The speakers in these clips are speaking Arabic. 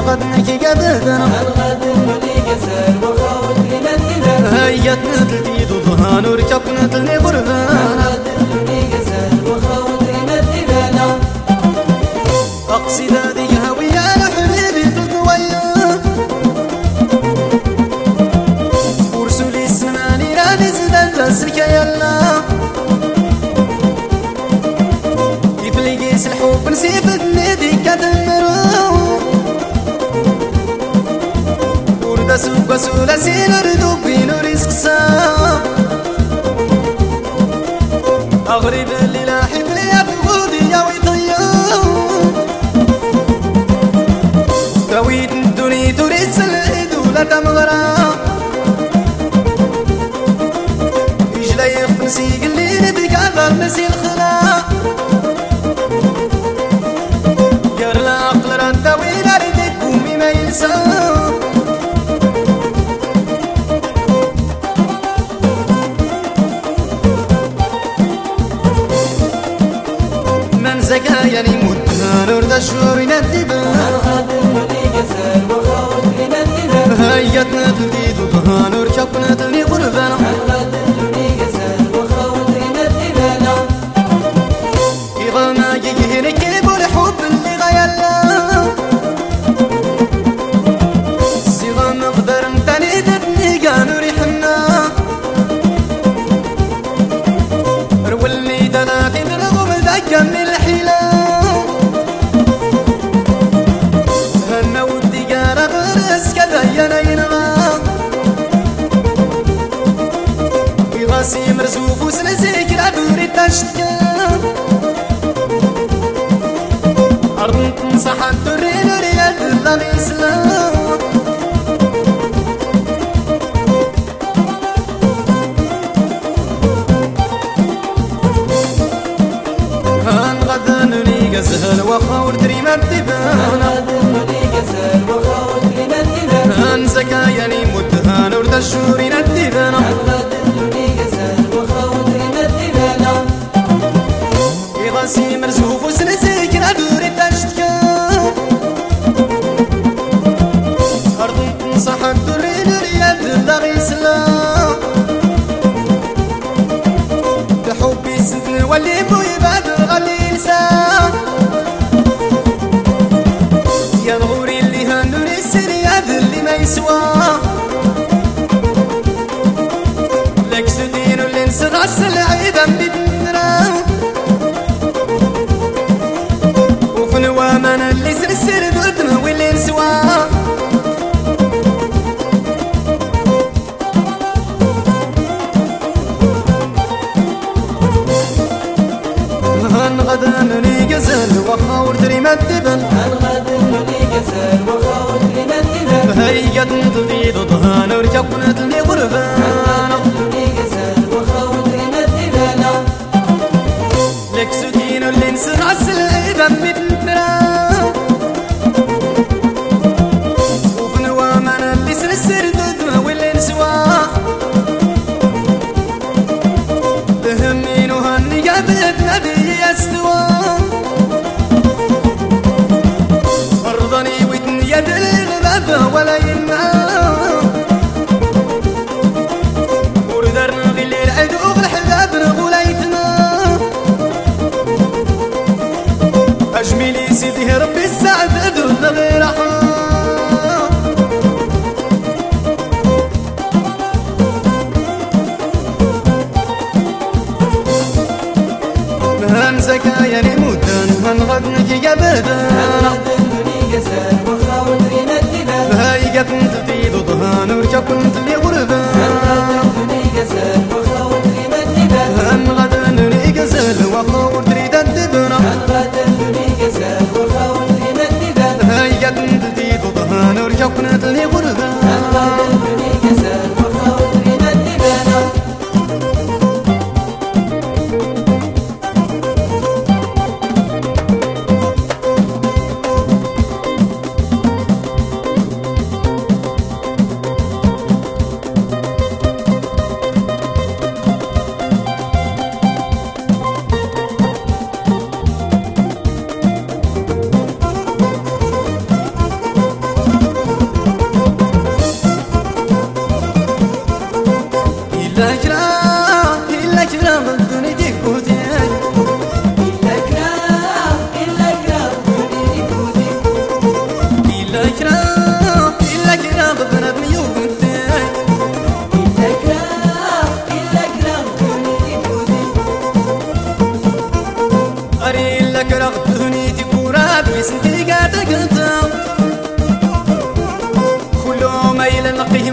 هنغدنك قبدنا هنغدنك كسر وخاوت لنا الدبان هيا تنتلتي ضدها نركب نتلني غربان هنغدنك كسر وخاوت لنا الدبان أقصد هذه هوية لحبيبي تطويا ورسولي السماني راني زدان تسلك يلا يفلقيس الحب نسيب النادي كدمرو وردا سوق سولا سينر دوبين ورزق أغرب اللي لاحب لي بغودي يا ويطيا تويد الدنيا تريد العيد ولا تمغرا يجلي يخفنسي قلي نديك عذر نسي الخلا قر لا عقل رد وين ردك قومي ما ينسى من زكايا يموتها نور ذا الشهور يندبها هنغدنك كسر وخاوت لنا الدبان هيا تنتلتي ضدها نركب نتلني غربان هنغدنك كسر وخاوت لنا الدبان يغنى يجينك يبو الحب اللي غيلا صيغة مقدر انتني تبني قانو ريحنا رولني دلاتي تلغم ذاك من الحيلة هنا ودي قارا غرس كذا ينينما يغاسي مرزوف وسنسيك العبوري تشتكى أرض تنصح الدرين ريال الله الإسلام هنغدنني قزهل وخور دريم الدبان هنغدنك كسر وخاوت لنا الدبان هنزكاياني مدهان ورد الشورين الدبان هنغدنك كسر وخاوت لنا الدبان يغاسي مرزوف وسنسيك العبوري تشتكى أرض تنصح الدرين ريال الله الإسلام بحبي سنتن واللي بوي بعد الغلي لسان يا نغوري اللي هندوري السري هذا اللي ما يسوى لك سدين اللي نسغى السلعيدة بدنا وفي نوامن اللي سرسر ذلتنا واللي نسوى هنغدنني قزل وخور دريم الدبن هنغدنك كسر وخاوت لنا الدبان هيا تنتلي ضدها نركب نتلني غربان هنغدنك كسر وخاوت لنا الدبان لك سدين اللي نسرع السلعيدة بدنا وفي نوامن اللي سرسر ذلتنا واللي نسوى بهمين وهني قبلتنا بي استوى ارضني وتني يد الغبابة ولا يمنع وردر نغل العدو الحباب نغوليتنا اجملي سيدي ربي السعد ذل غير حال هنزكايا نموتن هنغدنك قبدان هنغدنك كسر وخاوت لنا الدبان هاي قتنتلتي ضدها نركب نتلي غربان هنغدنك كسر وخاوت لنا الدبان هنغدنني قزل وخور تريد الدبنا هنغدنك كسر وخاوت لنا الدبان هاي قتنتلتي ضدها نركب نتلي غربان هنغدنك كسر وخاوت لنا الدبان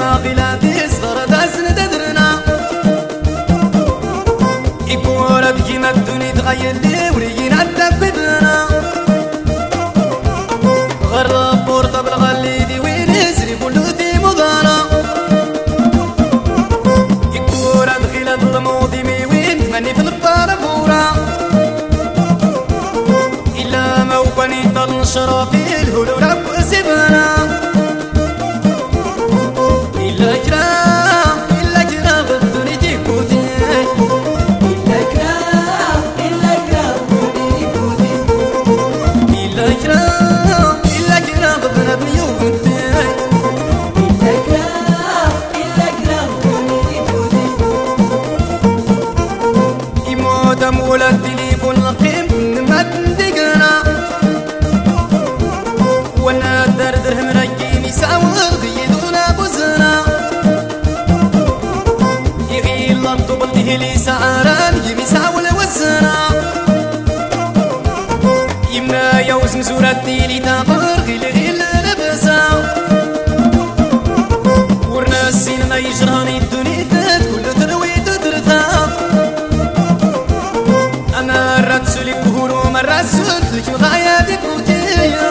ما غلاتي صدر داسن تدرنا يكورا بكيما الدنيا تغير لي ورينا الدببنا غرب بورطة بالغلي دي وين يسري كله دي مضانا يكورا بخيلة الماضي مي وين تمني في البارة فورا إلا موقني طل شرافي الهلو رب سبنا إلا كرام بالدنيا تيكوتي إلا كرام بالدنيا تيكوتي إلا كرام ببنادم يوقتي إلا كرام بالدنيا تيكوتي يموت مولا التليفون القيم ما تندقنا وانا دردره مرقيني ساوغ يدونا بوزنا يغيل الطبل دهلي سعران يمي ساول وزنا يمنا يوزم زورتي لي تغر غيل لبسا ورنا السين ما يجراني الدنيا كل تروي تدرتا أنا رتسلي بهورو مرة سلك مغايا بكوتيا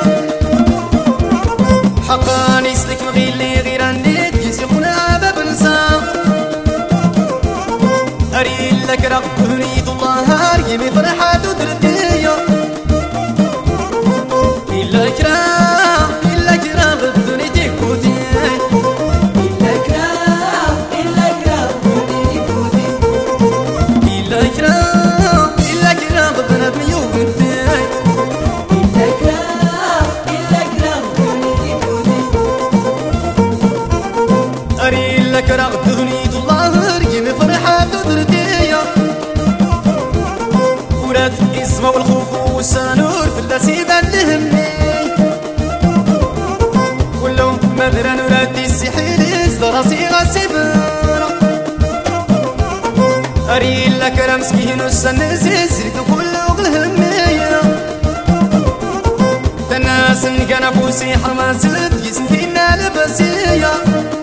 حقاني سلك مغيلي غير النيت يسيقنا ببنسا أريل لك رقبني الله هارجمي فرحة تدرتيا إلا كرام بالدنيا تيكوتي إلا كرام بالدنيا تيكوتي إلا كرام ببنادم يوقتي إلا كرام بالدنيا تيكوتي أريل لك رقبني الله هارجمي فرحة تدرتيا ورات اسمه والخوف والسنور في اللسيبة اللي كلهم مدرن وراتي السحيل راسي غاسبنا أريل لك رمسكين والسنسي سرت كله غلهمية تناس كان بوسي حماسد يسنتينا لبسية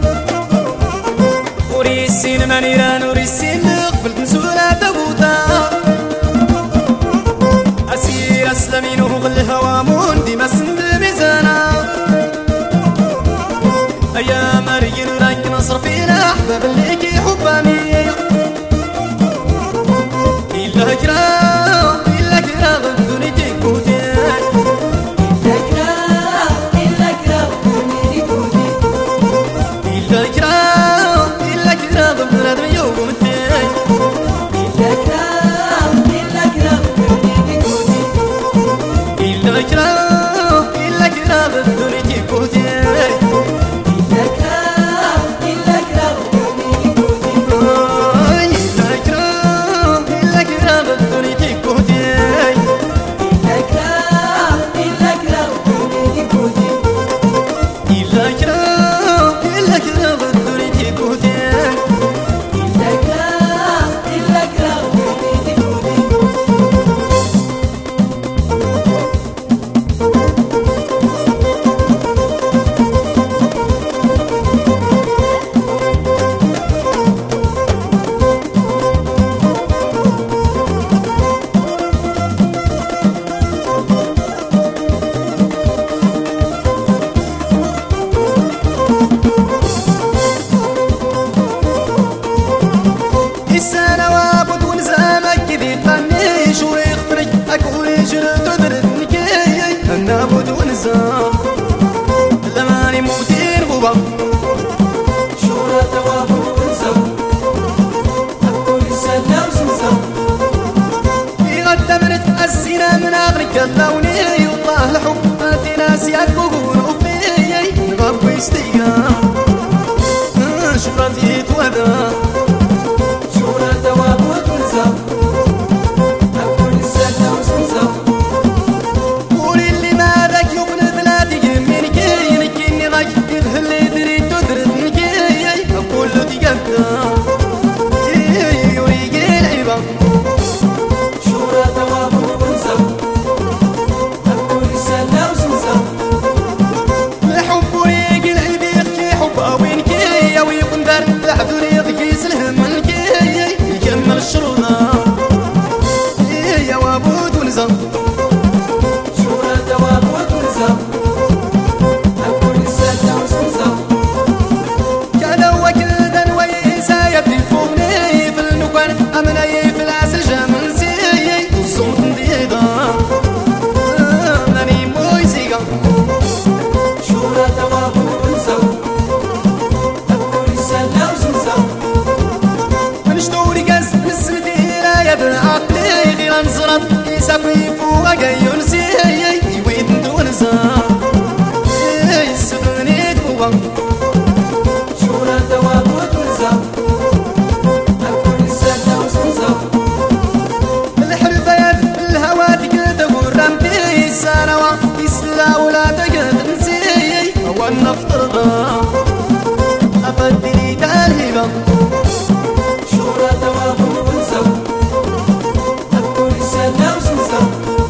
وريسين منيران وريسين قبل نزولة تبوتا أسير أسلمين وغل الهوامون دي مسند ميزانا أيام مريين راك نصر فينا أحباب اللي كي حبامي إلا كرام الدنيا تيكوتي إلا كرام بالدنيا تيكوتي إلا كرام ببنادم يوقتي إلا كرام بالدنيا تيكوتي إلا كرام الدنيا تيكوتي إلا كرام بالدنيا تيكوتي قلوني والله الحب فاتي ناس يكبروا فيي نغرب يستيقى شرط يتوذى شورى توابط ونزا أقول السنة وسنزا قولي اللي ما ذاك يبن بلادي يمين كي كيني غاك يغهل يدري تدرد كي أقول له تقدر يوريقي العيبة شورى توابط ونزا أقول السنة وسنزا الحب وريق العيب يحكي حب وين كي افترضا أفدلي تالهبا شورى توافق ونسو أكل السنة وسنسو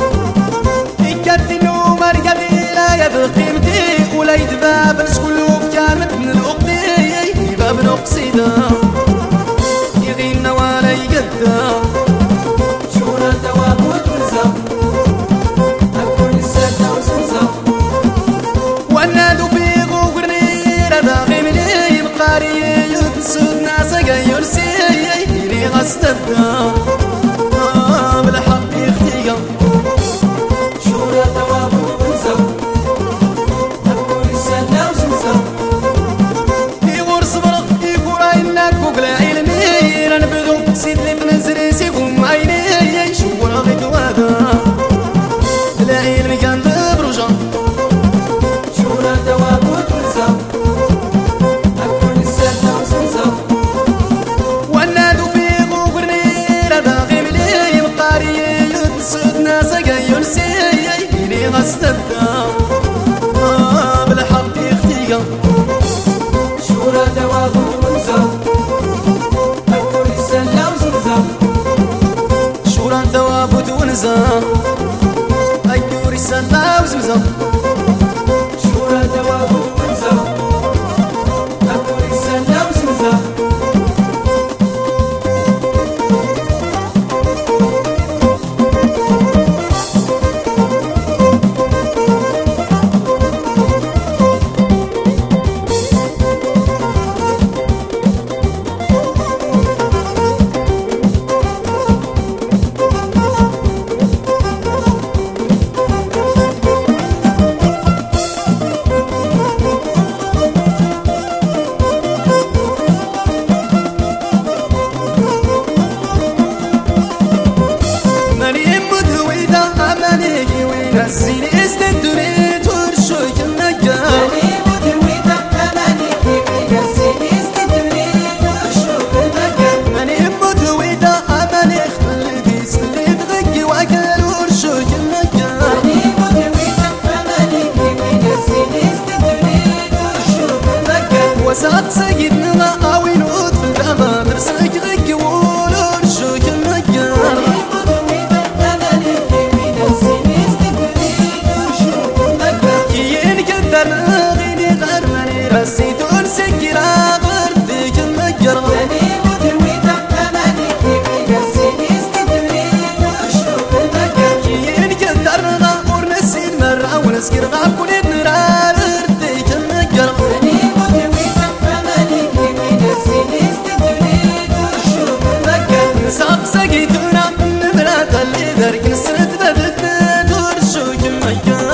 يكتنو مركبي لا يبقيمتي ولا يدباب نسكلوب كانت من الأقدي باب نقصيدا يغينا ولا يقدا شورى توافق ونسو أكل السنة وسنسو ونادو في غوغرني ردا غيملي مقاري يتسود ناسا يرسي يلي غستبدا بالحق يختيقا شورى توافق ونسو أكل السنة وسنسو يغور صبرق يقول عينك وقل علمي نبغو سيد لي بنزري سيقوم عيني شو راغيت وادا العلم كان ببرجا شورى توافق ونسو أكل السنة وسنسو ونادو في غوغرني ردا غيملي مقاري يتسود ناسا يرسي يلي غستبدا بالحق يختيقا شورى توافق ونسو أكل السنة وسنسو شوران ثوابت ونزا أيور السنة وزمزم شورى توافق ونسو أكل السنة وسنسو الزين استدريت ورشوك النجار ماني مدويدة أماني خليتي سليت غقي وأكل ورشوك النجار وسعد سيدنا غاوي نوت في الأمان رسلك غقي ورشوك النجار رسيتون سكرا بردك المجر ماني مدويدة أماني كيسيني استدريت وشوف المجر كيين كدرنا ورنسين مرة ونسكر غاكون نرار ردك المجر ماني مدويدة أماني كيسيني استدريت وشوف المجر نساق سقيتونا نمرات اللي ذرك نسرد بدتنا ترشوك المجر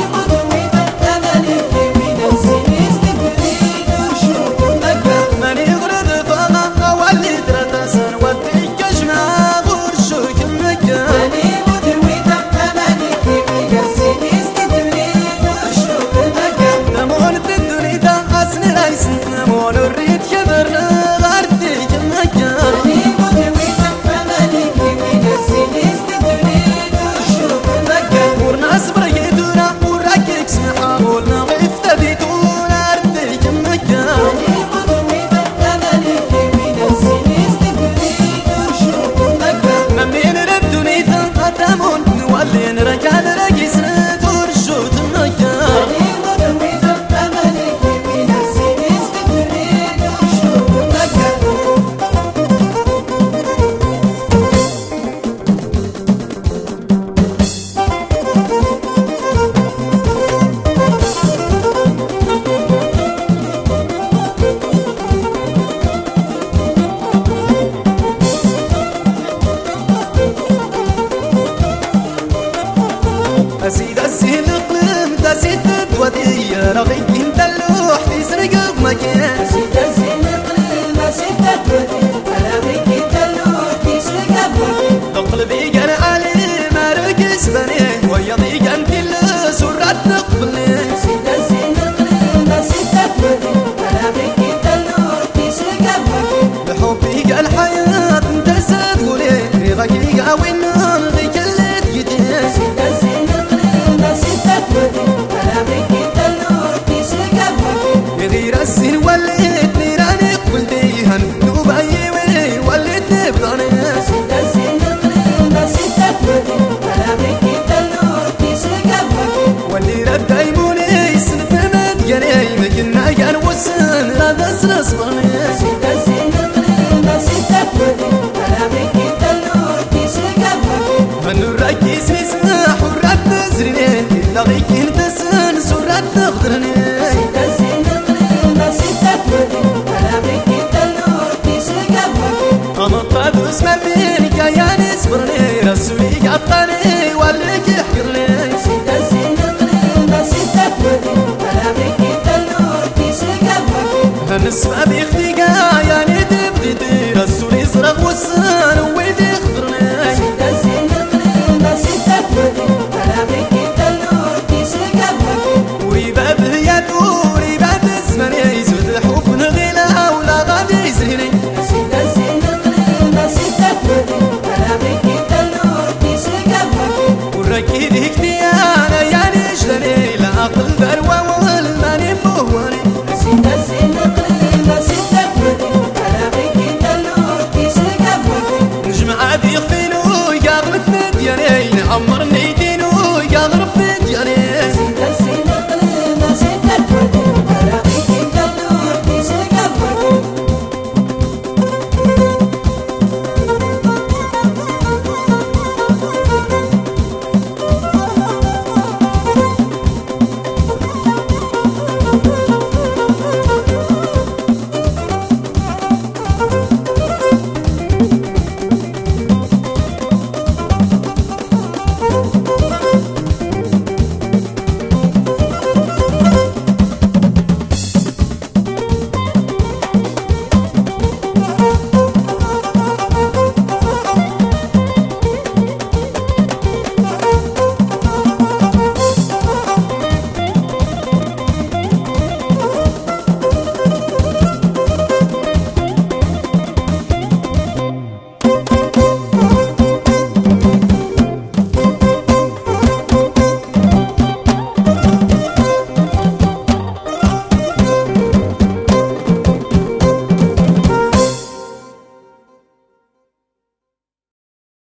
أسيد السهل قلم تسيد ودي رغيك انت اللوح تسرق بمكان أسيد السهل قلم أسيد ودي رغيك انت اللوح تسرق بمكان قلبي كان علي ما ركز بني ويضي كان كل سرعة تقبلني أسيد السهل قلم أسيد ودي رغيك انت اللوح تسرق بمكان بحبي قال حياة انت سادولي رغيك عوين غيك اللي تجدي أسيد السهل قلم أسيد ودي رغيك انت اللوح تسرق بمكان وليت نيراني ولدي هندوب عيوي وليت نبضاني سيدا سينقلي ما سيدا تودي أنا بكي تلور تسقى بكي ولي رد عيموني سنتمت جري مكنا كان وسن هذا سرصباني سيدا سينقلي ما سيدا تودي أنا بكي تلور تسقى بكي هنراكي سمسح ورد تزرني إلا غيكي نتسن سرد تغدرني سيدا سينقلي ما سيدا تودي أنا بكي تلور تسقى بكي أنا طاب اسمه منك يا نسبرني رسولي قطاني وليك يحقرني سيدا سينقلي ما سيدا تودي أنا بكي تلور تسقى بكي هنسمع بيختي